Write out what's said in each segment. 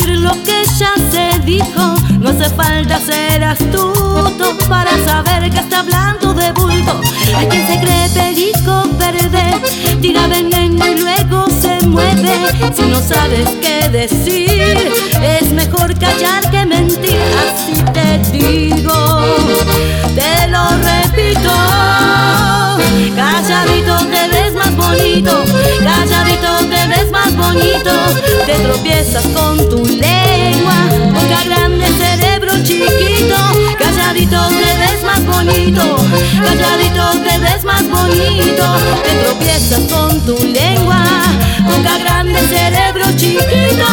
repetir lo que ya se dijo. No hace falta ser astuto para saber que está hablando de bulto. Hay quien se cree perico verde, tira veneno y luego se mueve. Si no sabes qué decir, es mejor callar que mentir. Así te digo, te lo repito, calladito te ves más bonito, calladito te ves más bonito. Te tropiezas con tu lengua, boca grande, cerebro chiquito. Calladito te ves más bonito, calladito te ves más bonito. Te tropiezas con tu lengua, boca grande, cerebro chiquito.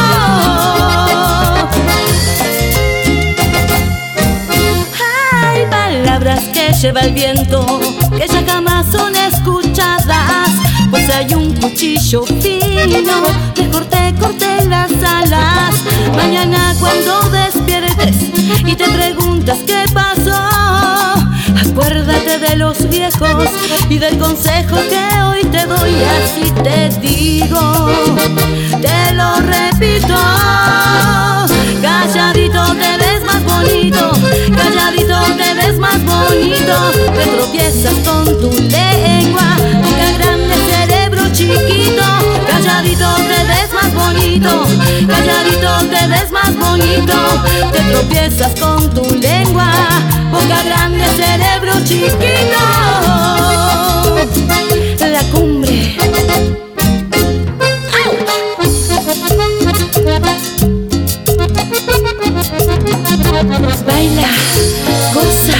Hay palabras que lleva el viento, que ya jamás son escuchadas, pues hay un cuchillo fino que corte las alas. Mañana cuando despiertes y te preguntas qué pasó, acuérdate de los viejos y del consejo que hoy te doy. Así te digo, te lo repito, calladito te ves más bonito, calladito te ves más bonito. Te tropiezas con tu lengua, boca grande, cerebro chiquito. Calladito te ves más bonito, calladito te ves más bonito. Te tropiezas con tu lengua, boca grande, cerebro chiquito. La cumbre. Baila, goza.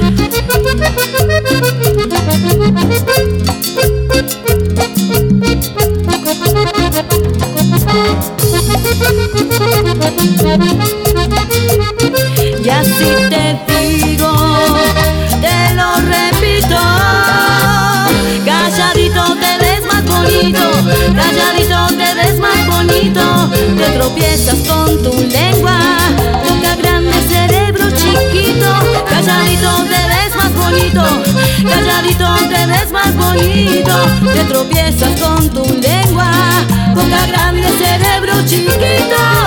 Y así te digo, te lo repito, calladito te ves más bonito, calladito te ves más bonito. Te tropiezas con tu lengua, boca grande, cerebro chiquito. Calladito te ves más bonito, calladito te ves más bonito. Te tropiezas con tu lengua, boca grande, cerebro chiquito.